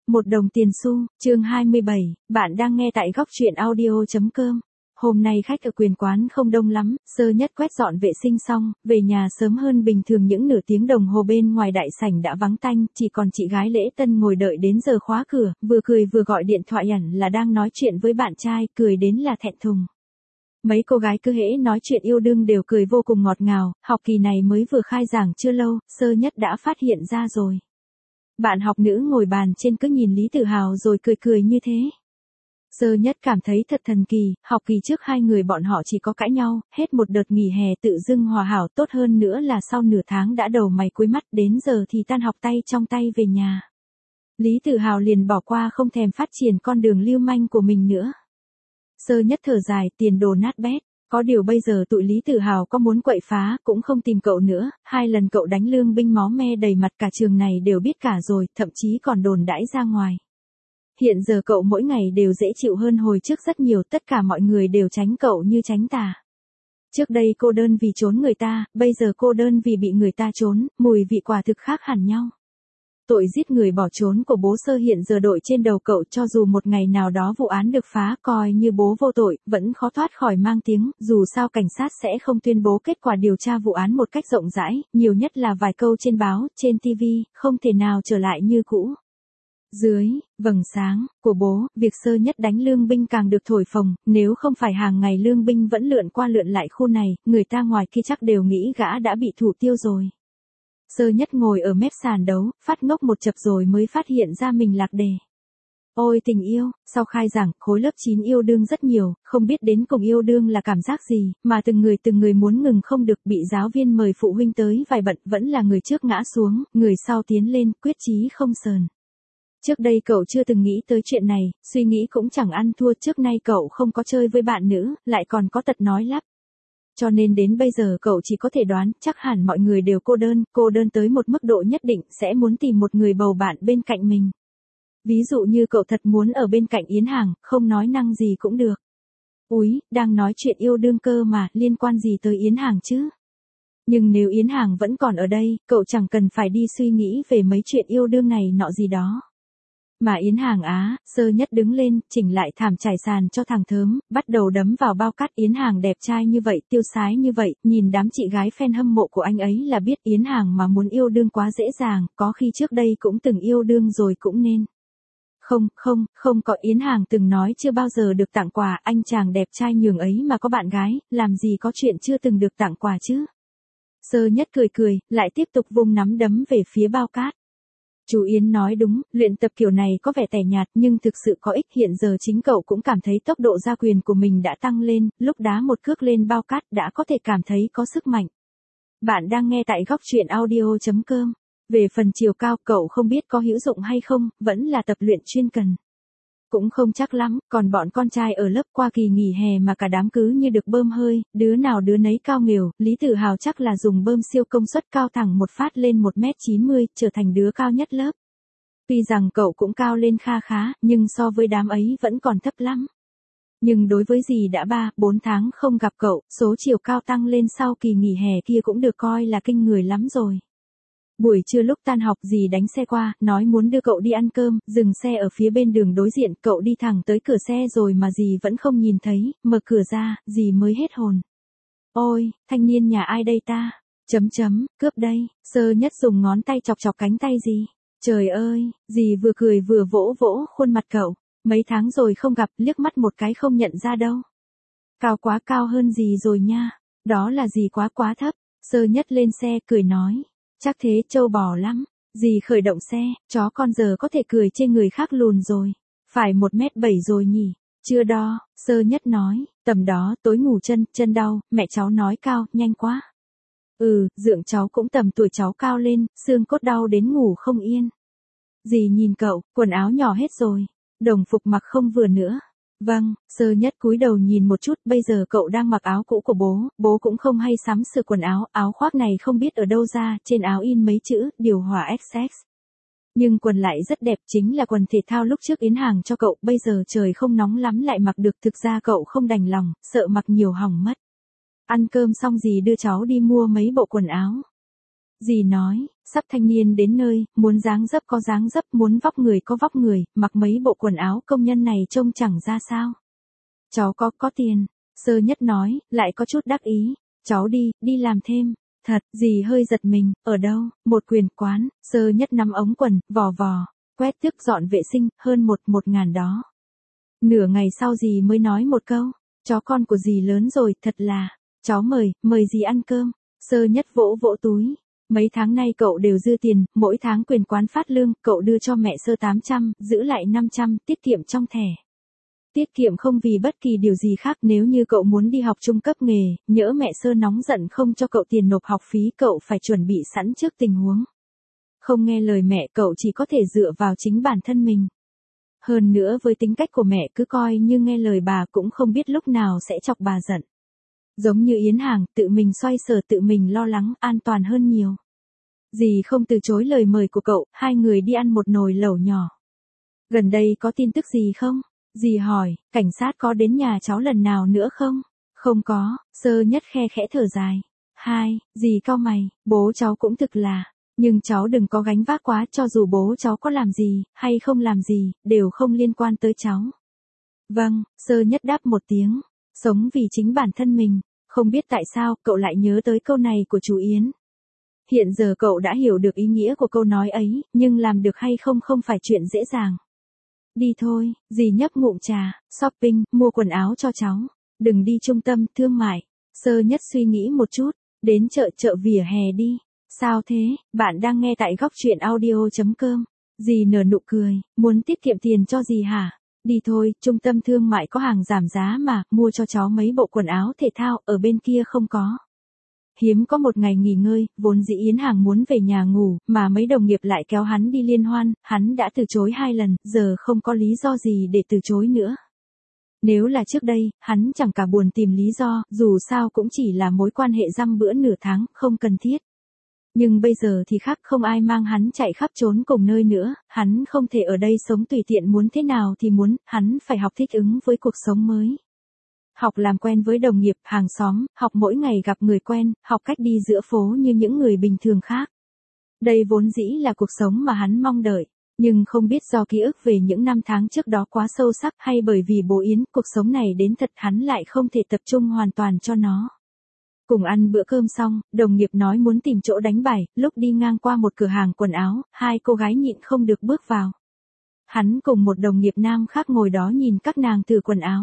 Một đồng tiền xu, chương 27, bạn đang nghe tại góc truyện audio.com. Hôm nay khách ở quyền quán không đông lắm, Sơ Nhất quét dọn vệ sinh xong, về nhà sớm hơn bình thường những nửa tiếng đồng hồ bên ngoài đại sảnh đã vắng tanh, chỉ còn chị gái Lễ Tân ngồi đợi đến giờ khóa cửa, vừa cười vừa gọi điện thoại ẩn là đang nói chuyện với bạn trai, cười đến là thẹn thùng. Mấy cô gái cứ hễ nói chuyện yêu đương đều cười vô cùng ngọt ngào, học kỳ này mới vừa khai giảng chưa lâu, Sơ Nhất đã phát hiện ra rồi. Bạn học nữ ngồi bàn trên cứ nhìn Lý Tử Hào rồi cười cười như thế. Sơ Nhất cảm thấy thật thần kỳ, học kỳ trước hai người bọn họ chỉ có cãi nhau, hết một đợt nghỉ hè tự dưng hòa hảo, tốt hơn nữa là sau nửa tháng đã đầu mày cuối mắt, đến giờ thì tan học tay trong tay về nhà. Lý Tử Hào liền bỏ qua không thèm phát triển con đường lưu manh của mình nữa. Sơ Nhất thở dài, tiền đồ nát bét. Có điều bây giờ tụi Lý Tử Hào có muốn quậy phá cũng không tìm cậu nữa, 2 lần cậu đánh lương binh máu me đầy mặt cả trường này đều biết cả rồi, thậm chí còn đồn đãi ra ngoài. Hiện giờ cậu mỗi ngày đều dễ chịu hơn hồi trước rất nhiều, tất cả mọi người đều tránh cậu như tránh tà. Trước đây cô đơn vì trốn người ta, bây giờ cô đơn vì bị người ta trốn, mùi vị quả thực khác hẳn nhau. Tội giết người bỏ trốn của bố Sơ hiện giờ đội trên đầu cậu, cho dù một ngày nào đó vụ án được phá coi như bố vô tội, vẫn khó thoát khỏi mang tiếng, dù sao cảnh sát sẽ không tuyên bố kết quả điều tra vụ án một cách rộng rãi, nhiều nhất là vài câu trên báo, trên TV, không thể nào trở lại như cũ. Dưới vầng sáng của bố, việc Sơ Nhất đánh lương binh càng được thổi phồng, nếu không phải hàng ngày lương binh vẫn lượn qua lượn lại khu này, người ta ngoài kia chắc đều nghĩ gã đã bị thủ tiêu rồi. Sơ Nhất ngồi ở mép sàn đấu, phát ngốc một chập rồi mới phát hiện ra mình lạc đề. Ôi tình yêu, sau khai giảng, khối lớp 9 yêu đương rất nhiều, không biết đến cùng yêu đương là cảm giác gì, mà từng người muốn ngừng không được, bị giáo viên mời phụ huynh tới vài bận, vẫn là người trước ngã xuống, người sau tiến lên, quyết chí không sờn. Trước đây cậu chưa từng nghĩ tới chuyện này, suy nghĩ cũng chẳng ăn thua, trước nay cậu không có chơi với bạn nữ, lại còn có tật nói lắp. Cho nên đến bây giờ cậu chỉ có thể đoán, chắc hẳn mọi người đều cô đơn tới một mức độ nhất định, sẽ muốn tìm một người bầu bạn bên cạnh mình. Ví dụ như cậu thật muốn ở bên cạnh Yến Hàng, không nói năng gì cũng được. Úi, đang nói chuyện yêu đương cơ mà, liên quan gì tới Yến Hàng chứ? Nhưng nếu Yến Hàng vẫn còn ở đây, cậu chẳng cần phải đi suy nghĩ về mấy chuyện yêu đương này nọ gì đó. Mà Yến Hàng á, Sơ Nhất đứng lên, chỉnh lại thảm trải sàn cho thằng Thớm, bắt đầu đấm vào bao cát. Yến Hàng đẹp trai như vậy, tiêu sái như vậy, nhìn đám chị gái fan hâm mộ của anh ấy là biết Yến Hàng mà muốn yêu đương quá dễ dàng, có khi trước đây cũng từng yêu đương rồi cũng nên. Không có, Yến Hàng từng nói chưa bao giờ được tặng quà, anh chàng đẹp trai nhường ấy mà có bạn gái, làm gì có chuyện chưa từng được tặng quà chứ. Sơ Nhất cười, lại tiếp tục vung nắm đấm về phía bao cát. Chú Yến nói đúng, luyện tập kiểu này có vẻ tẻ nhạt nhưng thực sự có ích, hiện giờ chính cậu cũng cảm thấy tốc độ ra quyền của mình đã tăng lên, lúc đá một cước lên bao cát đã có thể cảm thấy có sức mạnh. Bạn đang nghe tại góc truyện audio.com. Về phần chiều cao cậu không biết có hữu dụng hay không, vẫn là tập luyện chuyên cần. Cũng không chắc lắm, còn bọn con trai ở lớp qua kỳ nghỉ hè mà cả đám cứ như được bơm hơi, đứa nào đứa nấy cao nghều, Lý Tử Hào chắc là dùng bơm siêu công suất cao thẳng một phát lên 1m90, trở thành đứa cao nhất lớp. Tuy rằng cậu cũng cao lên kha khá, nhưng so với đám ấy vẫn còn thấp lắm. Nhưng đối với dì đã 3-4 tháng không gặp cậu, số chiều cao tăng lên sau kỳ nghỉ hè kia cũng được coi là kinh người lắm rồi. Buổi trưa lúc tan học dì đánh xe qua, nói muốn đưa cậu đi ăn cơm, dừng xe ở phía bên đường đối diện, cậu đi thẳng tới cửa xe rồi mà dì vẫn không nhìn thấy, mở cửa ra, dì mới hết hồn. Ôi, thanh niên nhà ai đây ta? Cướp đây, Sơ Nhất dùng ngón tay chọc cánh tay dì. Trời ơi, dì vừa cười vừa vỗ khuôn mặt cậu, mấy tháng rồi không gặp, liếc mắt một cái không nhận ra đâu. Cao quá, cao hơn dì rồi nha, đó là dì quá thấp. Sơ Nhất lên xe cười nói. Chắc thế, trâu bò lắm. Dì khởi động xe, chó con giờ có thể cười trên người khác lùn rồi. Phải 1m7 rồi nhỉ? Chưa đo, Sơ Nhất nói, tầm đó, tối ngủ chân đau, mẹ cháu nói cao, nhanh quá. Dượng cháu cũng tầm tuổi cháu cao lên, xương cốt đau đến ngủ không yên. Dì nhìn cậu, quần áo nhỏ hết rồi, đồng phục mặc không vừa nữa. Vâng, Sơ Nhất cúi đầu nhìn một chút, bây giờ cậu đang mặc áo cũ của bố cũng không hay sắm sửa quần áo, áo khoác này không biết ở đâu ra, trên áo in mấy chữ, điều hòa XX. Nhưng quần lại rất đẹp, chính là quần thể thao lúc trước Yến Hàng cho cậu, bây giờ trời không nóng lắm lại mặc được, thực ra cậu không đành lòng, sợ mặc nhiều hỏng mất. Ăn cơm xong dì đưa cháu đi mua mấy bộ quần áo. Dì nói, sắp thanh niên đến nơi, muốn dáng dấp có dáng dấp, muốn vóc người có vóc người, mặc mấy bộ quần áo công nhân này trông chẳng ra sao. Cháu có tiền. Sơ Nhất nói, lại có chút đắc ý. Cháu đi làm thêm. Thật, dì hơi giật mình, ở đâu, một quyền quán. Sơ Nhất nắm ống quần, vò vò, quét tước dọn vệ sinh, hơn một ngàn đó. Nửa ngày sau dì mới nói một câu, chó con của dì lớn rồi, thật là, cháu mời dì ăn cơm. Sơ Nhất vỗ vỗ túi. Mấy tháng nay cậu đều dư tiền, mỗi tháng quyền quán phát lương, cậu đưa cho mẹ Sơ 800, giữ lại 500, tiết kiệm trong thẻ. Tiết kiệm không vì bất kỳ điều gì khác, nếu như cậu muốn đi học trung cấp nghề, nhỡ mẹ Sơ nóng giận không cho cậu tiền nộp học phí, cậu phải chuẩn bị sẵn trước tình huống. Không nghe lời mẹ, cậu chỉ có thể dựa vào chính bản thân mình. Hơn nữa với tính cách của mẹ cứ coi như nghe lời bà, cũng không biết lúc nào sẽ chọc bà giận. Giống như Yến Hàng, tự mình xoay sở, tự mình lo lắng, an toàn hơn nhiều. Dì không từ chối lời mời của cậu, hai người đi ăn một nồi lẩu nhỏ. Gần đây có tin tức gì không? Dì hỏi, cảnh sát có đến nhà cháu lần nào nữa không? Không có. Sơ Nhất khe khẽ thở dài. Dì cau mày, bố cháu cũng thực là, nhưng cháu đừng có gánh vác quá, cho dù bố cháu có làm gì, hay không làm gì, đều không liên quan tới cháu. Vâng, Sơ Nhất đáp một tiếng, sống vì chính bản thân mình. Không biết tại sao, cậu lại nhớ tới câu này của chú Yến. Hiện giờ cậu đã hiểu được ý nghĩa của câu nói ấy, nhưng làm được hay không không phải chuyện dễ dàng. Đi thôi, dì nhấp ngụm trà, shopping, mua quần áo cho cháu. Đừng đi trung tâm thương mại. Sơ Nhất suy nghĩ một chút, đến chợ vỉa hè đi. Sao thế, bạn đang nghe tại góc truyện audio.com. Dì nở nụ cười, muốn tiết kiệm tiền cho dì hả? Đi thôi, trung tâm thương mại có hàng giảm giá mà, mua cho cháu mấy bộ quần áo thể thao, ở bên kia không có. Hiếm có một ngày nghỉ ngơi, vốn dĩ Yến Hàng muốn về nhà ngủ, mà mấy đồng nghiệp lại kéo hắn đi liên hoan, hắn đã từ chối 2 lần, giờ không có lý do gì để từ chối nữa. Nếu là trước đây, hắn chẳng cả buồn tìm lý do, dù sao cũng chỉ là mối quan hệ dăm bữa nửa tháng, không cần thiết. Nhưng bây giờ thì khác, không ai mang hắn chạy khắp trốn cùng nơi nữa, hắn không thể ở đây sống tùy tiện muốn thế nào thì muốn, hắn phải học thích ứng với cuộc sống mới. Học làm quen với đồng nghiệp, hàng xóm, học mỗi ngày gặp người quen, học cách đi giữa phố như những người bình thường khác. Đây vốn dĩ là cuộc sống mà hắn mong đợi, nhưng không biết do ký ức về những năm tháng trước đó quá sâu sắc hay bởi vì bố Yến, cuộc sống này đến thật hắn lại không thể tập trung hoàn toàn cho nó. Cùng ăn bữa cơm xong, đồng nghiệp nói muốn tìm chỗ đánh bài, lúc đi ngang qua một cửa hàng quần áo, hai cô gái nhịn không được bước vào. Hắn cùng một đồng nghiệp nam khác ngồi đó nhìn các nàng thử quần áo.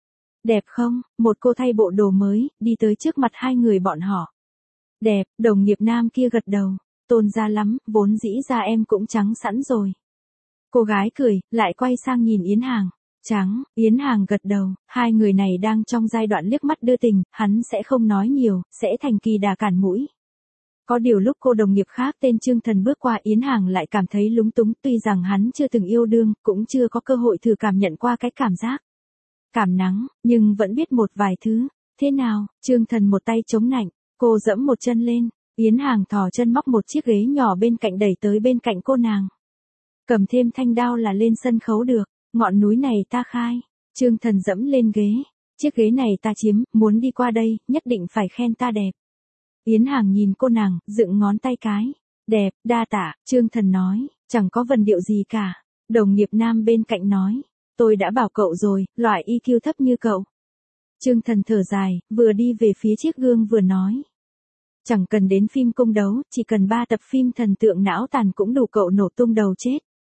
Đẹp không? Một cô thay bộ đồ mới, đi tới trước mặt hai người bọn họ. Đẹp, đồng nghiệp nam kia gật đầu. Tôn ra lắm, vốn dĩ ra em cũng trắng sẵn rồi. Cô gái cười, lại quay sang nhìn Yến Hàng. Trắng, Yến Hàng gật đầu, hai người này đang trong giai đoạn liếc mắt đưa tình, hắn sẽ không nói nhiều, sẽ thành kỳ đà cản mũi. Có điều lúc cô đồng nghiệp khác tên Trương Thần bước qua, Yến Hàng lại cảm thấy lúng túng, tuy rằng hắn chưa từng yêu đương, cũng chưa có cơ hội thử cảm nhận qua cái cảm giác cảm nắng, nhưng vẫn biết một vài thứ. Thế nào? Trương Thần một tay chống nạnh, cô dẫm một chân lên, Yến Hàng thò chân móc một chiếc ghế nhỏ bên cạnh đẩy tới bên cạnh cô nàng. Cầm thêm thanh đao là lên sân khấu được, ngọn núi này ta khai. Trương Thần dẫm lên ghế, chiếc ghế này ta chiếm, muốn đi qua đây, nhất định phải khen ta đẹp. Yến Hàng nhìn cô nàng, dựng ngón tay cái. Đẹp, đa tạ, Trương Thần nói, chẳng có vần điệu gì cả. Đồng nghiệp nam bên cạnh nói, tôi đã bảo cậu rồi, loại EQ thấp như cậu. Trương Thần thở dài, vừa đi về phía chiếc gương vừa nói. Chẳng cần đến phim cung đấu, chỉ cần 3 tập phim thần tượng não tàn cũng đủ cậu nổ tung đầu chết.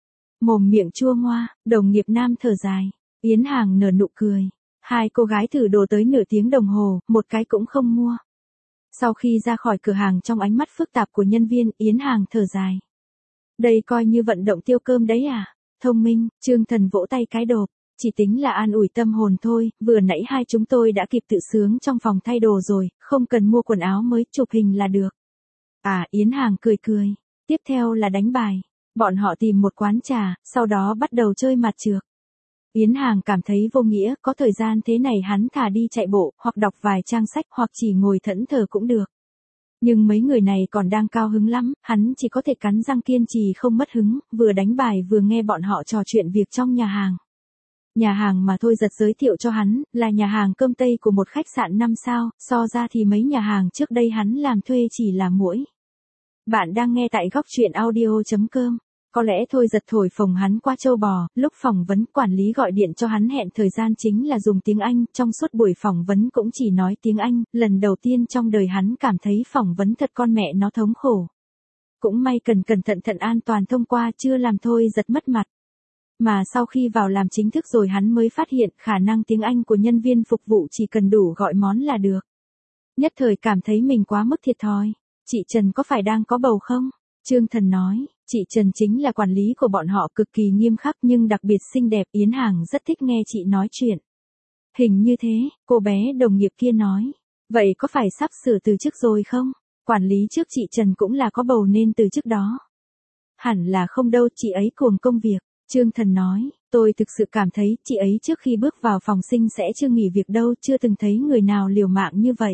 Mồm miệng chua ngoa, đồng nghiệp nam thở dài. Yến Hàng nở nụ cười. Hai cô gái thử đồ tới nửa tiếng đồng hồ, một cái cũng không mua. Sau khi ra khỏi cửa hàng trong ánh mắt phức tạp của nhân viên, Yến Hàng thở dài. Đây coi như vận động tiêu cơm đấy à? Thông minh, Trương Thần vỗ tay cái đột. Chỉ tính là an ủi tâm hồn thôi, vừa nãy hai chúng tôi đã kịp tự sướng trong phòng thay đồ rồi, không cần mua quần áo mới, chụp hình là được. À, Yến Hàng cười cười. Tiếp theo là đánh bài. Bọn họ tìm một quán trà, sau đó bắt đầu chơi mặt trược. Yến Hàng cảm thấy vô nghĩa, có thời gian thế này hắn thà đi chạy bộ, hoặc đọc vài trang sách, hoặc chỉ ngồi thẫn thờ cũng được. Nhưng mấy người này còn đang cao hứng lắm, hắn chỉ có thể cắn răng kiên trì không mất hứng, vừa đánh bài vừa nghe bọn họ trò chuyện việc trong nhà hàng. Nhà hàng mà Thôi Giật giới thiệu cho hắn, là nhà hàng cơm Tây của một khách sạn 5 sao, so ra thì mấy nhà hàng trước đây hắn làm thuê chỉ là muỗi. Bạn đang nghe tại góc truyện audio.com. Có lẽ Thôi Giật thổi phồng hắn qua trâu bò, lúc phỏng vấn quản lý gọi điện cho hắn hẹn thời gian chính là dùng tiếng Anh, trong suốt buổi phỏng vấn cũng chỉ nói tiếng Anh, lần đầu tiên trong đời hắn cảm thấy phỏng vấn thật con mẹ nó thống khổ. Cũng may cẩn thận an toàn thông qua chưa làm Thôi Giật mất mặt. Mà sau khi vào làm chính thức rồi hắn mới phát hiện khả năng tiếng Anh của nhân viên phục vụ chỉ cần đủ gọi món là được. Nhất thời cảm thấy mình quá mức thiệt thòi. Chị Trần có phải đang có bầu không? Trương Thần nói, chị Trần chính là quản lý của bọn họ, cực kỳ nghiêm khắc nhưng đặc biệt xinh đẹp. Yến Hàng rất thích nghe chị nói chuyện. Hình như thế, cô bé đồng nghiệp kia nói. Vậy có phải sắp sửa từ chức rồi không? Quản lý trước chị Trần cũng là có bầu nên từ chức đó. Hẳn là không đâu, chị ấy cuồng công việc. Trương Thần nói, tôi thực sự cảm thấy chị ấy trước khi bước vào phòng sinh sẽ chưa nghỉ việc đâu, chưa từng thấy người nào liều mạng như vậy.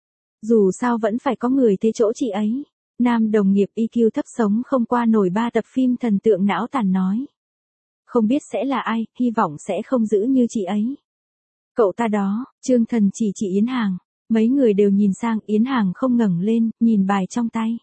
Dù sao vẫn phải có người thế chỗ chị ấy. Nam đồng nghiệp EQ thấp sống không qua nổi 3 tập phim thần tượng não tàn nói. Không biết sẽ là ai, hy vọng sẽ không giữ như chị ấy. Cậu ta đó, Trương Thần chỉ chị Yến Hàng. Mấy người đều nhìn sang, Yến Hàng không ngẩng lên, nhìn bài trong tay.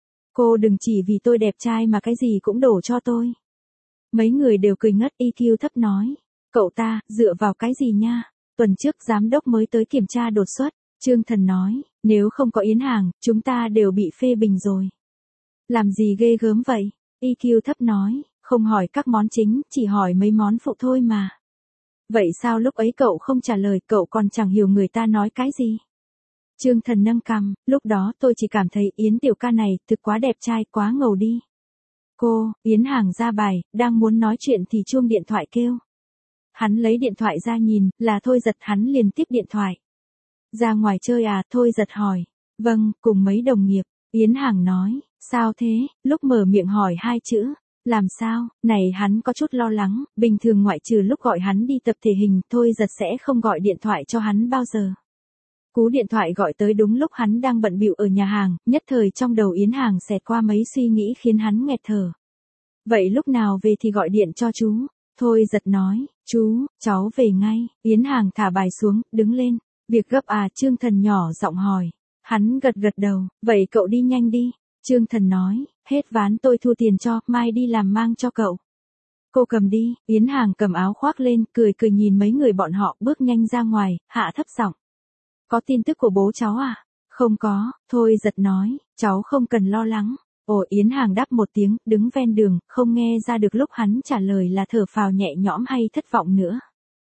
Cô đừng chỉ vì tôi đẹp trai mà cái gì cũng đổ cho tôi. Mấy người đều cười ngất. EQ thấp nói. Cậu ta, dựa vào cái gì nha? Tuần trước giám đốc mới tới kiểm tra đột xuất. Trương Thần nói, nếu không có Yến Hàng, chúng ta đều bị phê bình rồi. Làm gì ghê gớm vậy? EQ thấp nói, không hỏi các món chính, chỉ hỏi mấy món phụ thôi mà. Vậy sao lúc ấy cậu không trả lời, cậu còn chẳng hiểu người ta nói cái gì? Trương Thần nâng cằm, lúc đó tôi chỉ cảm thấy Yến tiểu ca này thực quá đẹp trai, quá ngầu đi. Cô, Yến Hàng ra bài, đang muốn nói chuyện thì chuông điện thoại kêu. Hắn lấy điện thoại ra nhìn, là Thôi Giật, hắn liền tiếp điện thoại. Ra ngoài chơi à? Thôi Giật hỏi. Vâng, cùng mấy đồng nghiệp. Yến Hàng nói, sao thế? Lúc mở miệng hỏi hai chữ. Làm sao? Này hắn có chút lo lắng, bình thường ngoại trừ lúc gọi hắn đi tập thể hình, Thôi Giật sẽ không gọi điện thoại cho hắn bao giờ. Cú điện thoại gọi tới đúng lúc hắn đang bận bịu ở nhà hàng, nhất thời trong đầu Yến Hàng xẹt qua mấy suy nghĩ khiến hắn nghẹt thở. Vậy lúc nào về thì gọi điện cho chú. Thôi Giật nói, chú, cháu về ngay. Yến Hàng thả bài xuống, đứng lên. Việc gấp à? Trương Thần nhỏ giọng hỏi. Hắn gật đầu, vậy cậu đi nhanh đi. Trương Thần nói, hết ván tôi thu tiền cho, mai đi làm mang cho cậu. Cô cầm đi. Yến Hàng cầm áo khoác lên, cười nhìn mấy người bọn họ bước nhanh ra ngoài, hạ thấp giọng. Có tin tức của bố cháu à? Không có. Thôi Giật nói, cháu không cần lo lắng. Ồ. Yến Hàng đáp một tiếng, đứng ven đường, không nghe ra được lúc hắn trả lời là thở phào nhẹ nhõm hay thất vọng nữa.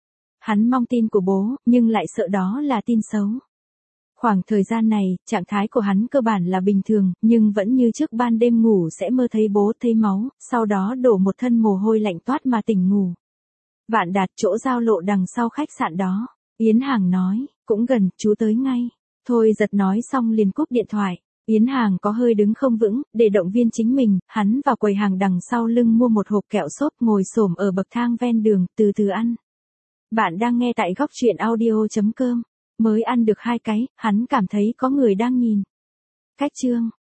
Hắn mong tin của bố, nhưng lại sợ đó là tin xấu. Khoảng thời gian này, trạng thái của hắn cơ bản là bình thường, nhưng vẫn như trước ban đêm ngủ sẽ mơ thấy bố thấy máu, sau đó đổ một thân mồ hôi lạnh toát mà tỉnh ngủ. Vạn Đạt, chỗ giao lộ đằng sau khách sạn đó. Yến Hàng nói, cũng gần, chú tới ngay. Thôi Giật nói xong liền cúp điện thoại. Yến Hàng có hơi đứng không vững, để động viên chính mình, hắn vào quầy hàng đằng sau lưng mua một hộp kẹo xốp, ngồi xổm ở bậc thang ven đường, từ từ ăn. Bạn đang nghe tại góc truyện audio.com. Mới ăn được 2 cái, hắn cảm thấy có người đang nhìn. Cách chương